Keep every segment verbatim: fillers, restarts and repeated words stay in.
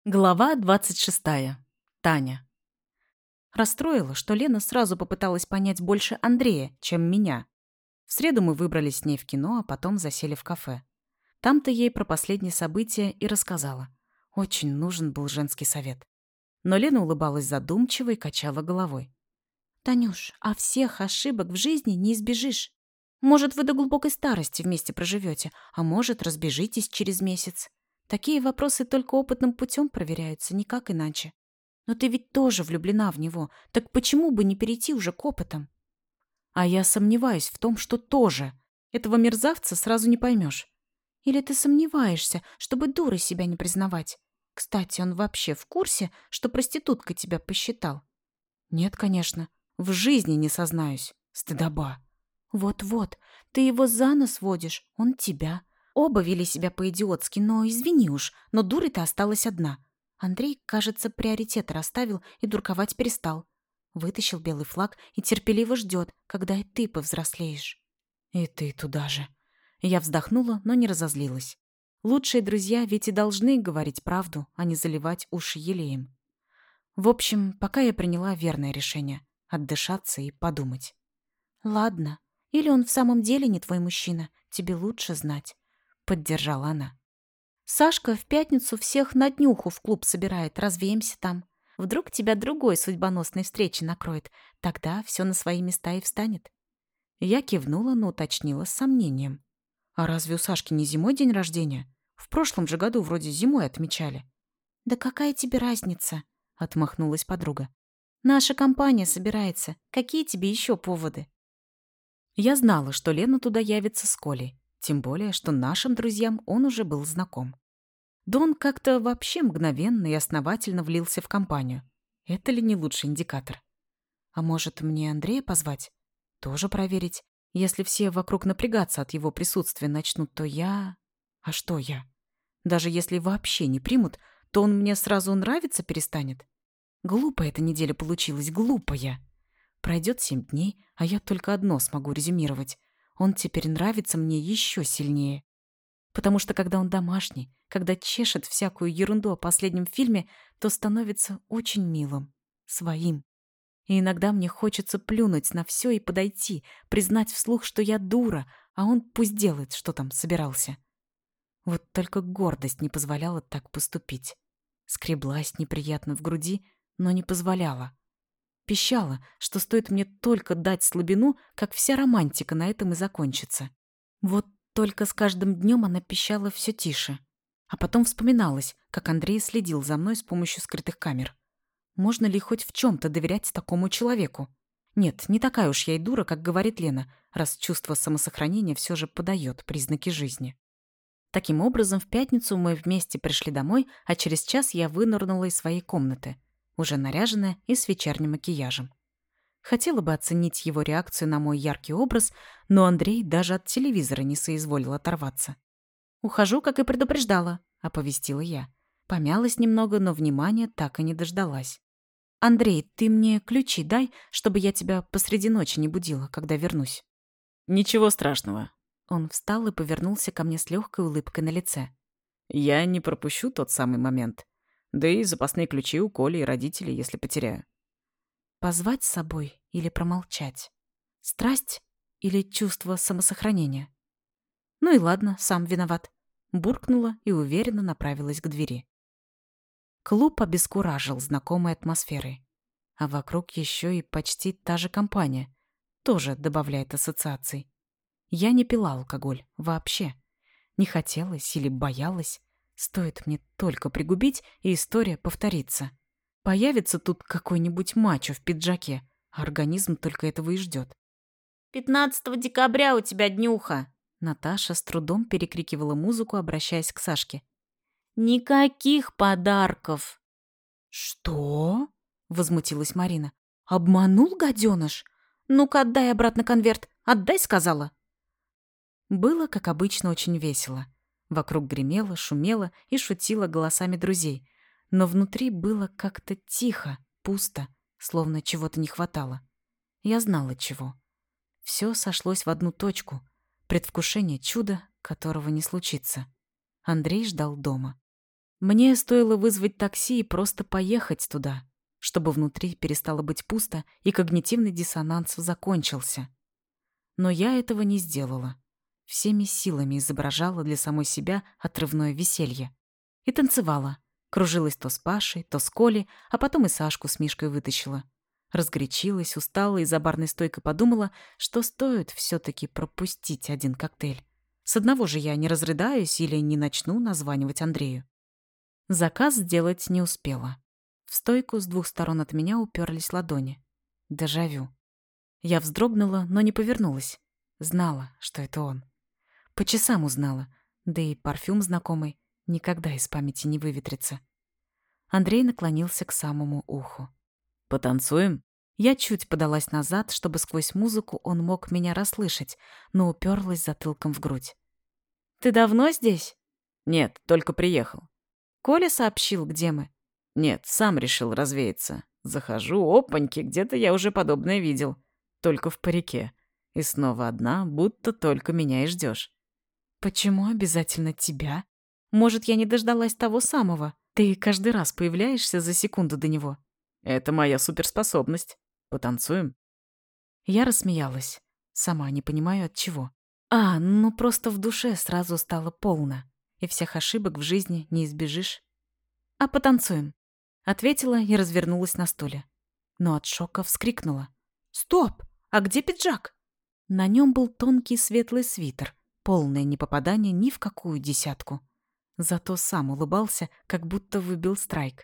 Глава двадцать шестая. Таня. Расстроило, что Лена сразу попыталась понять больше Андрея, чем меня. В среду мы выбрались с ней в кино, а потом засели в кафе. Там-то ей про последние события и рассказала. Очень нужен был женский совет. Но Лена улыбалась задумчиво и качала головой. «Танюш, а всех ошибок в жизни не избежишь. Может, вы до глубокой старости вместе проживете, а может, разбежитесь через месяц. Такие вопросы только опытным путем проверяются, никак иначе. Но ты ведь тоже влюблена в него, так почему бы не перейти уже к опытам?» А я сомневаюсь в том, что тоже. Этого мерзавца сразу не поймешь. Или ты сомневаешься, чтобы дурой себя не признавать? Кстати, он вообще в курсе, что проституткой тебя посчитал? Нет, конечно. В жизни не сознаюсь. Стыдоба. Вот-вот, ты его за нос водишь, он тебя. Оба вели себя по-идиотски, но извини уж, но дурой ты осталась одна. Андрей, кажется, приоритеты расставил и дурковать перестал. Вытащил белый флаг и терпеливо ждет, когда и ты повзрослеешь. И ты туда же. Я вздохнула, но не разозлилась. Лучшие друзья ведь и должны говорить правду, а не заливать уши елеем. В общем, пока я приняла верное решение — отдышаться и подумать. «Ладно, или он в самом деле не твой мужчина, тебе лучше знать», — поддержала она. «Сашка в пятницу всех на днюху в клуб собирает, развеемся там. Вдруг тебя другой судьбоносной встречи накроет, тогда все на свои места и встанет». Я кивнула, но уточнила с сомнением. «А разве у Сашки не зимой день рождения? В прошлом же году вроде зимой отмечали». «Да какая тебе разница?» — отмахнулась подруга. «Наша компания собирается. Какие тебе еще поводы?» Я знала, что Лена туда явится с Колей, тем более, что нашим друзьям он уже был знаком. Да он как-то вообще мгновенно и основательно влился в компанию. Это ли не лучший индикатор? А может, мне Андрея позвать? Тоже проверить. Если все вокруг напрягаться от его присутствия начнут, то я... А что я? Даже если вообще не примут, то он мне сразу нравиться перестанет. Глупая эта неделя получилась, глупая. Пройдет семь дней, а я только одно смогу резюмировать. Он теперь нравится мне еще сильнее. Потому что когда он домашний, когда чешет всякую ерунду о последнем фильме, то становится очень милым, своим. И иногда мне хочется плюнуть на все и подойти, признать вслух, что я дура, а он пусть делает, что там собирался. Вот только гордость не позволяла так поступить. Скреблась неприятно в груди, но не позволяла. Пищала, что стоит мне только дать слабину, как вся романтика на этом и закончится. Вот только с каждым днем она пищала все тише. А потом вспоминалось, как Андрей следил за мной с помощью скрытых камер. Можно ли хоть в чем-то доверять такому человеку? Нет, не такая уж я и дура, как говорит Лена, раз чувство самосохранения все же подает признаки жизни. Таким образом, в пятницу мы вместе пришли домой, а через час я вынырнула из своей комнаты, уже наряженная и с вечерним макияжем. Хотела бы оценить его реакцию на мой яркий образ, но Андрей даже от телевизора не соизволил оторваться. «Ухожу, как и предупреждала», — оповестила я. Помялась немного, но внимания так и не дождалась. «Андрей, ты мне ключи дай, чтобы я тебя посреди ночи не будила, когда вернусь». «Ничего страшного». Он встал и повернулся ко мне с легкой улыбкой на лице. «Я не пропущу тот самый момент. Да и запасные ключи у Коли и родителей, если потеряю». Позвать с собой или промолчать? Страсть или чувство самосохранения? Ну и ладно, сам виноват. Буркнула и уверенно направилась к двери. Клуб обескуражил знакомой атмосферой. А вокруг еще и почти та же компания. Тоже добавляет ассоциаций. Я не пила алкоголь. Вообще. Не хотелось или боялась. Стоит мне только пригубить, и история повторится. Появится тут какой-нибудь мачо в пиджаке, а организм только этого и ждет. пятнадцатого декабря у тебя днюха!» Наташа с трудом перекрикивала музыку, обращаясь к Сашке. «Никаких подарков!» «Что?» — возмутилась Марина. «Обманул, гаденыш? Ну-ка, отдай обратно конверт. Отдай, сказала». Было, как обычно, очень весело. Вокруг гремело, шумело и шутило голосами друзей. Но внутри было как-то тихо, пусто, словно чего-то не хватало. Я знала, чего. Все сошлось в одну точку. Предвкушение чуда, которого не случится. Андрей ждал дома. Мне стоило вызвать такси и просто поехать туда, чтобы внутри перестало быть пусто и когнитивный диссонанс закончился. Но я этого не сделала. Всеми силами изображала для самой себя отрывное веселье. И танцевала. Кружилась то с Пашей, то с Колей, а потом и Сашку с Мишкой вытащила. Разгорячилась, устала и за барной стойкой подумала, что стоит все-таки пропустить один коктейль. С одного же я не разрыдаюсь или не начну названивать Андрею. Заказ сделать не успела. В стойку с двух сторон от меня уперлись ладони. Дежавю. Я вздрогнула, но не повернулась. Знала, что это он. По часам узнала, да и парфюм знакомый никогда из памяти не выветрится. Андрей наклонился к самому уху. «Потанцуем?» Я чуть подалась назад, чтобы сквозь музыку он мог меня расслышать, но уперлась затылком в грудь. «Ты давно здесь?» «Нет, только приехал». Коля сообщил, где мы. «Нет, сам решил развеяться. Захожу, опаньки, где-то я уже подобное видел. Только в парике. И снова одна, будто только меня и ждешь. «Почему обязательно тебя? Может, я не дождалась того самого? Ты каждый раз появляешься за секунду до него». Это моя суперспособность. Потанцуем?» Я рассмеялась. Сама не понимаю, от чего. А, ну просто в душе сразу стало полно. И всех ошибок в жизни не избежишь. «А потанцуем», — ответила и развернулась на стуле. Но от шока вскрикнула. «Стоп! А где пиджак?» На нем был тонкий светлый свитер, полное непопадание ни в какую десятку. Зато сам улыбался, как будто выбил страйк.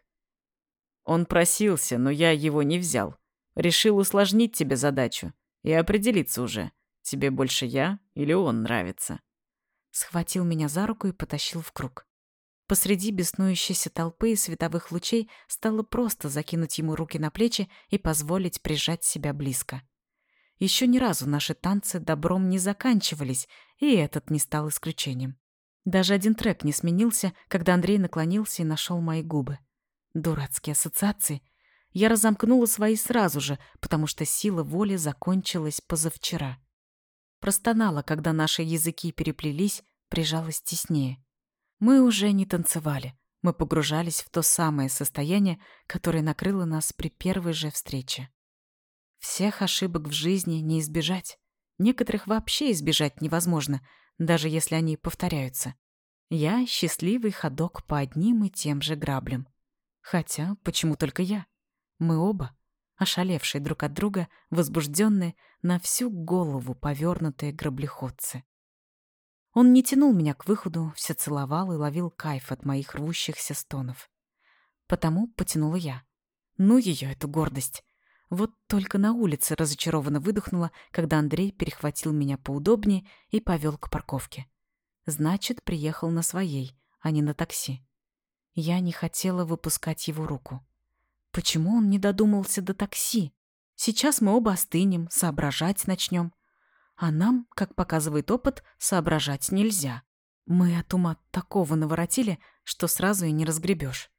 Он просился, но я его не взял. Решил усложнить тебе задачу и определиться уже, тебе больше я или он нравится. Схватил меня за руку и потащил в круг. Посреди беснующейся толпы и световых лучей стало просто закинуть ему руки на плечи и позволить прижать себя близко. Еще ни разу наши танцы добром не заканчивались, и этот не стал исключением. Даже один трек не сменился, когда Андрей наклонился и нашел мои губы. Дурацкие ассоциации. Я разомкнула свои сразу же, потому что сила воли закончилась позавчера. Простонала, когда наши языки переплелись, прижалась теснее. Мы уже не танцевали. Мы погружались в то самое состояние, которое накрыло нас при первой же встрече. Всех ошибок в жизни не избежать. Некоторых вообще избежать невозможно, даже если они повторяются. Я счастливый ходок по одним и тем же граблям. Хотя, почему только я? Мы оба, ошалевшие друг от друга, возбужденные, на всю голову повернутые граблеходцы. Он не тянул меня к выходу, все целовал и ловил кайф от моих рвущихся стонов. Потому потянула я. Ну ее, эту гордость. Вот только на улице разочарованно выдохнула, когда Андрей перехватил меня поудобнее и повел к парковке. Значит, приехал на своей, а не на такси. Я не хотела выпускать его руку. Почему он не додумался до такси? Сейчас мы оба остынем, соображать начнем. А нам, как показывает опыт, соображать нельзя. Мы от ума такого наворотили, что сразу и не разгребешь.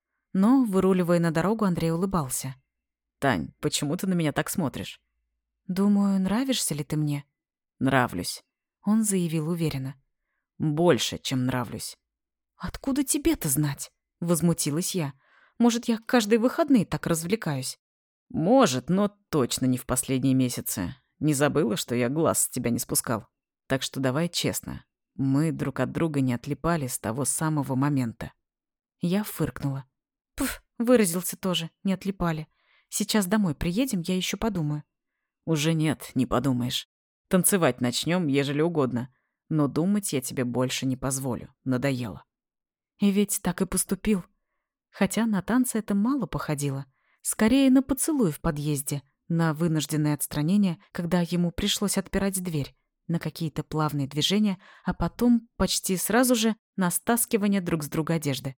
Но, выруливая на дорогу, Андрей улыбался. «Тань, почему ты на меня так смотришь?» «Думаю, нравишься ли ты мне?» «Нравлюсь», — он заявил уверенно. «Больше, чем нравлюсь». «Откуда тебе-то знать?» — возмутилась я. «Может, я каждые выходные так развлекаюсь?» «Может, но точно не в последние месяцы. Не забыла, что я глаз с тебя не спускал. Так что давай честно. Мы друг от друга не отлипали с того самого момента». Я фыркнула. «Пф, выразился тоже, не отлипали. Сейчас домой приедем, я еще подумаю». «Уже нет, не подумаешь. Танцевать начнем, ежели угодно. Но думать я тебе больше не позволю. Надоело». И ведь так и поступил. Хотя на танцы это мало походило. Скорее на поцелуй в подъезде, на вынужденное отстранение, когда ему пришлось отпирать дверь, на какие-то плавные движения, а потом почти сразу же на стаскивание друг с друга одежды.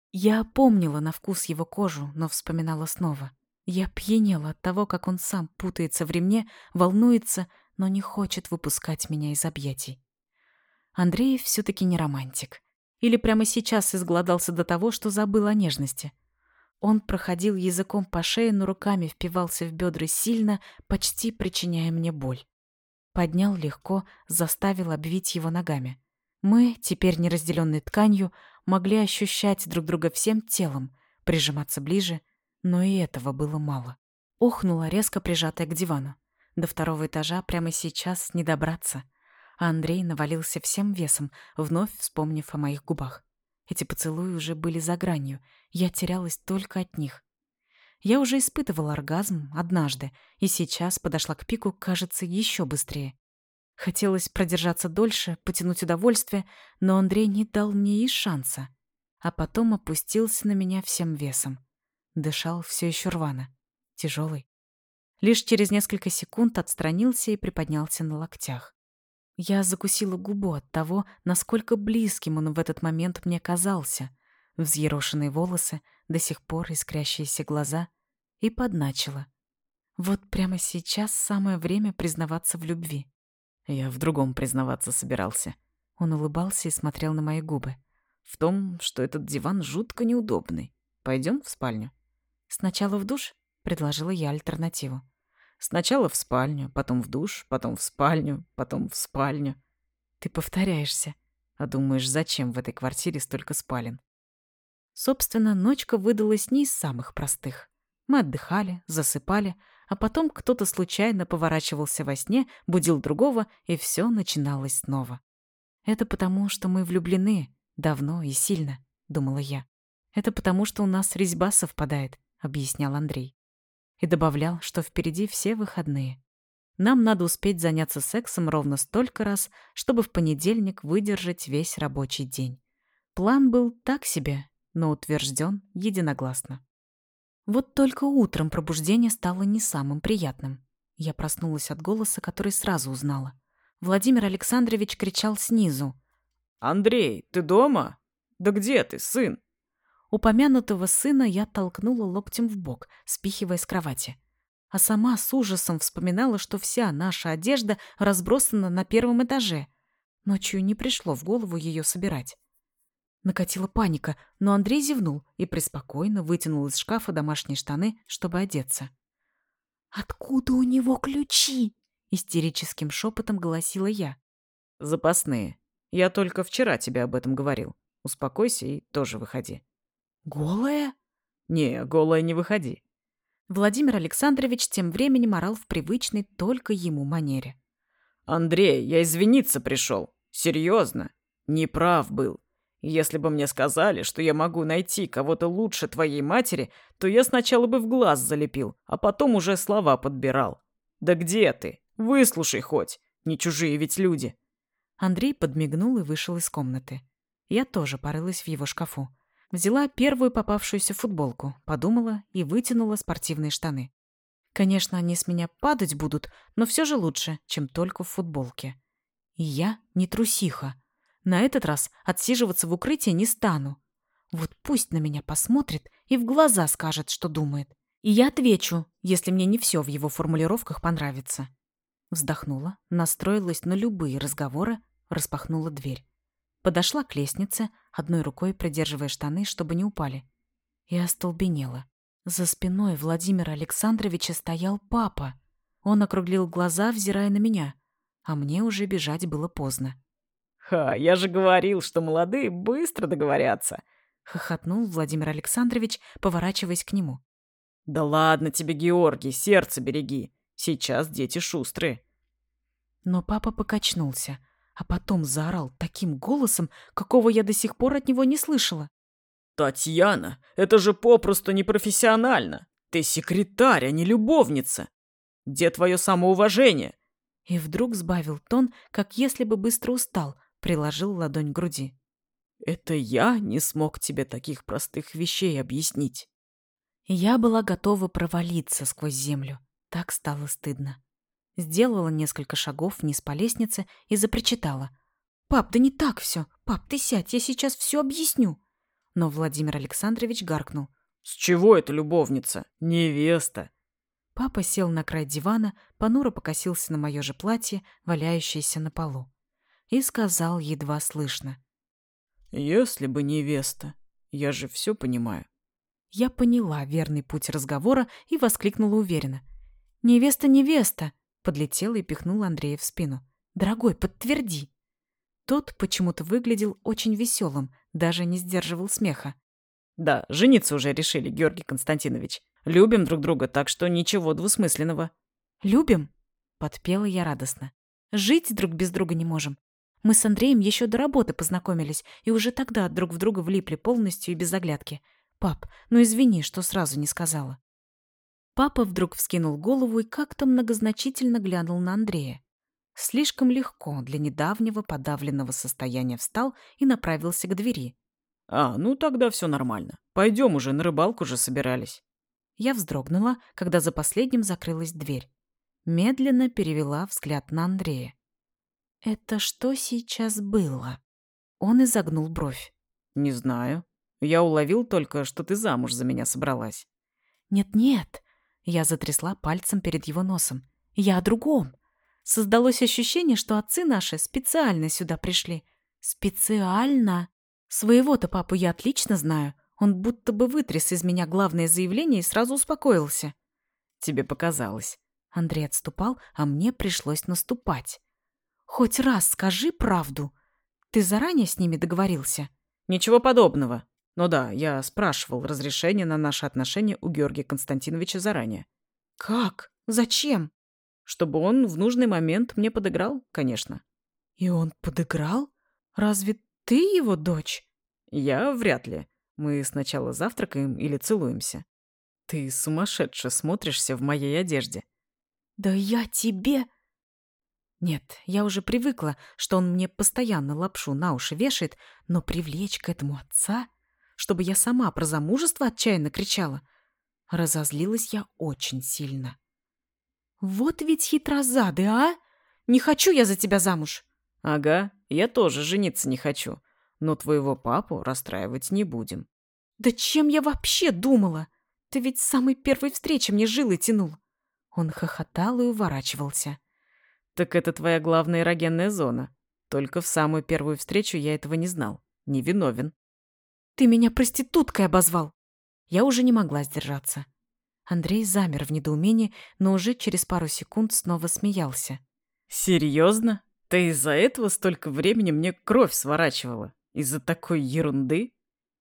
Я помнила на вкус его кожу, но вспоминала снова. Я пьянела от того, как он сам путается в ремне, волнуется, но не хочет выпускать меня из объятий. Андрей все-таки не романтик. Или прямо сейчас изголодался до того, что забыл о нежности. Он проходил языком по шее, но руками впивался в бедра сильно, почти причиняя мне боль. Поднял легко, заставил обвить его ногами. Мы, теперь не разделенной тканью, могли ощущать друг друга всем телом, прижиматься ближе, но и этого было мало. Охнула, резко прижатая к дивану. До второго этажа прямо сейчас не добраться. А Андрей навалился всем весом, вновь вспомнив о моих губах. Эти поцелуи уже были за гранью, я терялась только от них. Я уже испытывала оргазм однажды, и сейчас подошла к пику, кажется, еще быстрее. Хотелось продержаться дольше, потянуть удовольствие, но Андрей не дал мне и шанса. А потом опустился на меня всем весом. Дышал все еще рвано, тяжелый. Лишь через несколько секунд отстранился и приподнялся на локтях. Я закусила губу от того, насколько близким он в этот момент мне казался. Взъерошенные волосы, до сих пор искрящиеся глаза, и подначила. Вот прямо сейчас самое время признаваться в любви. Я в другом признаваться собирался. Он улыбался и смотрел на мои губы. В том, что этот диван жутко неудобный. Пойдем в спальню? Сначала в душ, предложила я альтернативу. Сначала в спальню, потом в душ, потом в спальню, потом в спальню. Ты повторяешься. А думаешь, зачем в этой квартире столько спален? Собственно, ночка выдалась не из самых простых. Мы отдыхали, засыпали, а потом кто-то случайно поворачивался во сне, будил другого, и все начиналось снова. Это потому, что мы влюблены давно и сильно, думала я. Это потому, что у нас резьба совпадает, объяснял Андрей. И добавлял, что впереди все выходные. Нам надо успеть заняться сексом ровно столько раз, чтобы в понедельник выдержать весь рабочий день. План был так себе, но утвержден единогласно. Вот только утром пробуждение стало не самым приятным. Я проснулась от голоса, который сразу узнала. Владимир Александрович кричал снизу. «Андрей, ты дома? Да где ты, сын?» Упомянутого сына я толкнула локтем в бок, спихивая с кровати. А сама с ужасом вспоминала, что вся наша одежда разбросана на первом этаже. Ночью не пришло в голову ее собирать. Накатила паника, но Андрей зевнул и преспокойно вытянул из шкафа домашние штаны, чтобы одеться. «Откуда у него ключи?» — истерическим шепотом голосила я. «Запасные. Я только вчера тебе об этом говорил. Успокойся и тоже выходи». «Голая?» «Не, голая не выходи». Владимир Александрович тем временем орал в привычной только ему манере. «Андрей, я извиниться пришел. Серьезно. Неправ был. Если бы мне сказали, что я могу найти кого-то лучше твоей матери, то я сначала бы в глаз залепил, а потом уже слова подбирал. Да где ты? Выслушай хоть. Не чужие ведь люди». Андрей подмигнул и вышел из комнаты. Я тоже порылась в его шкафу. Взяла первую попавшуюся футболку, подумала и вытянула спортивные штаны. Конечно, они с меня падать будут, но все же лучше, чем только в футболке. И я не трусиха. На этот раз отсиживаться в укрытии не стану. Вот пусть на меня посмотрит и в глаза скажет, что думает. И я отвечу, если мне не все в его формулировках понравится. Вздохнула, настроилась на любые разговоры, распахнула дверь. Подошла к лестнице, одной рукой придерживая штаны, чтобы не упали. И остолбенела. За спиной Владимира Александровича стоял папа. Он округлил глаза, взирая на меня. А мне уже бежать было поздно. «Ха, я же говорил, что молодые быстро договорятся», — хохотнул Владимир Александрович, поворачиваясь к нему. «Да ладно тебе, Георгий, сердце береги. Сейчас дети шустрые». Но папа покачнулся, а потом заорал таким голосом, какого я до сих пор от него не слышала. «Татьяна, это же попросту непрофессионально. Ты секретарь, а не любовница. Где твое самоуважение?» И вдруг сбавил тон, как если бы быстро устал, приложил ладонь к груди. «Это я не смог тебе таких простых вещей объяснить». Я была готова провалиться сквозь землю. Так стало стыдно. Сделала несколько шагов вниз по лестнице и запричитала. «Пап, да не так все. Пап, ты сядь, я сейчас все объясню». Но Владимир Александрович гаркнул. «С чего это любовница? Невеста». Папа сел на край дивана, понуро покосился на мое же платье, валяющееся на полу. И сказал едва слышно. «Если бы невеста, я же все понимаю». Я поняла верный путь разговора и воскликнула уверенно. «Невеста, невеста!» Подлетела и пихнула Андрея в спину. «Дорогой, подтверди!» Тот почему-то выглядел очень веселым, Даже не сдерживал смеха. Да, жениться уже решили, Георгий Константинович. Любим друг друга, так что ничего двусмысленного. «Любим?» — подпела я радостно. «Жить друг без друга не можем. Мы с Андреем еще до работы познакомились и уже тогда друг в друга влипли полностью и без оглядки. Пап, ну извини, что сразу не сказала». Папа вдруг вскинул голову и как-то многозначительно глянул на Андрея. Слишком легко для недавнего подавленного состояния встал и направился к двери. А, ну тогда все нормально. Пойдем уже, на рыбалку же собирались. Я вздрогнула, когда за последним закрылась дверь. Медленно перевела взгляд на Андрея. «Это что сейчас было?» Он изогнул бровь. Не знаю. Я уловил только, что ты замуж за меня собралась. «Нет-нет», — я затрясла пальцем перед его носом. «Я о другом. Создалось ощущение, что отцы наши специально сюда пришли. Специально. Своего-то папу я отлично знаю. Он будто бы вытряс из меня главное заявление и сразу успокоился». Тебе показалось. Андрей отступал, а мне пришлось наступать. «Хоть раз скажи правду. Ты заранее с ними договорился?» Ничего подобного. Ну да, я спрашивал разрешение на наши отношения у Георгия Константиновича заранее. «Как? Зачем?» Чтобы он в нужный момент мне подыграл, конечно. «И он подыграл? Разве ты его дочь?» Я вряд ли. Мы сначала завтракаем или целуемся. Ты сумасшедше смотришься в моей одежде. «Да я тебе...» Нет, я уже привыкла, что он мне постоянно лапшу на уши вешает, но привлечь к этому отца, чтобы я сама про замужество отчаянно кричала, разозлилась я очень сильно. «Вот ведь хитрозады, а! Не хочу я за тебя замуж!» Ага, я тоже жениться не хочу, но твоего папу расстраивать не будем. «Да чем я вообще думала? Ты ведь с самой первой встречи мне жилы тянул!» Он хохотал и уворачивался. Так это твоя главная эрогенная зона. Только в самую первую встречу я этого не знал. Не виновен. «Ты меня проституткой обозвал!» Я уже не могла сдержаться. Андрей замер в недоумении, но уже через пару секунд снова смеялся. Серьезно? Ты из-за этого столько времени мне кровь сворачивала? Из-за такой ерунды?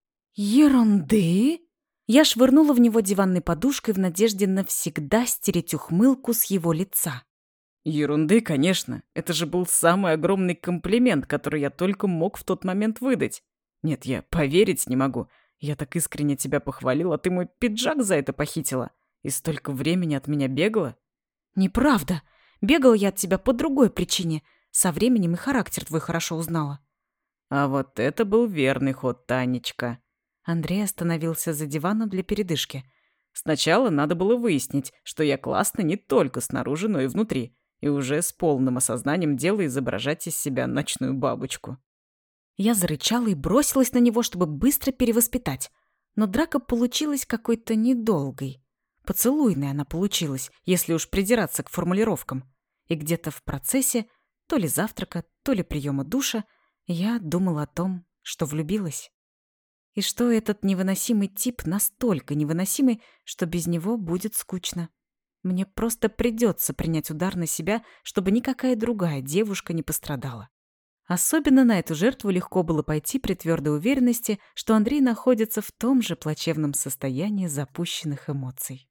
«Ерунды?» Я швырнула в него диванной подушкой в надежде навсегда стереть ухмылку с его лица. Ерунды, конечно. Это же был самый огромный комплимент, который я только мог в тот момент выдать. Нет, я поверить не могу. Я так искренне тебя похвалил, а ты мой пиджак за это похитила. И столько времени от меня бегала. «Неправда. Бегал я от тебя по другой причине. Со временем и характер твой хорошо узнала». А вот это был верный ход, Танечка. Андрей остановился за диваном для передышки. Сначала надо было выяснить, что я классна не только снаружи, но и внутри. И уже с полным осознанием дела изображать из себя ночную бабочку. Я зарычала и бросилась на него, чтобы быстро перевоспитать. Но драка получилась какой-то недолгой. Поцелуйной она получилась, если уж придираться к формулировкам. И где-то в процессе, то ли завтрака, то ли приема душа, я думала о том, что влюбилась. И что этот невыносимый тип настолько невыносимый, что без него будет скучно. Мне просто придется принять удар на себя, чтобы никакая другая девушка не пострадала. Особенно на эту жертву легко было пойти при твердой уверенности, что Андрей находится в том же плачевном состоянии запущенных эмоций.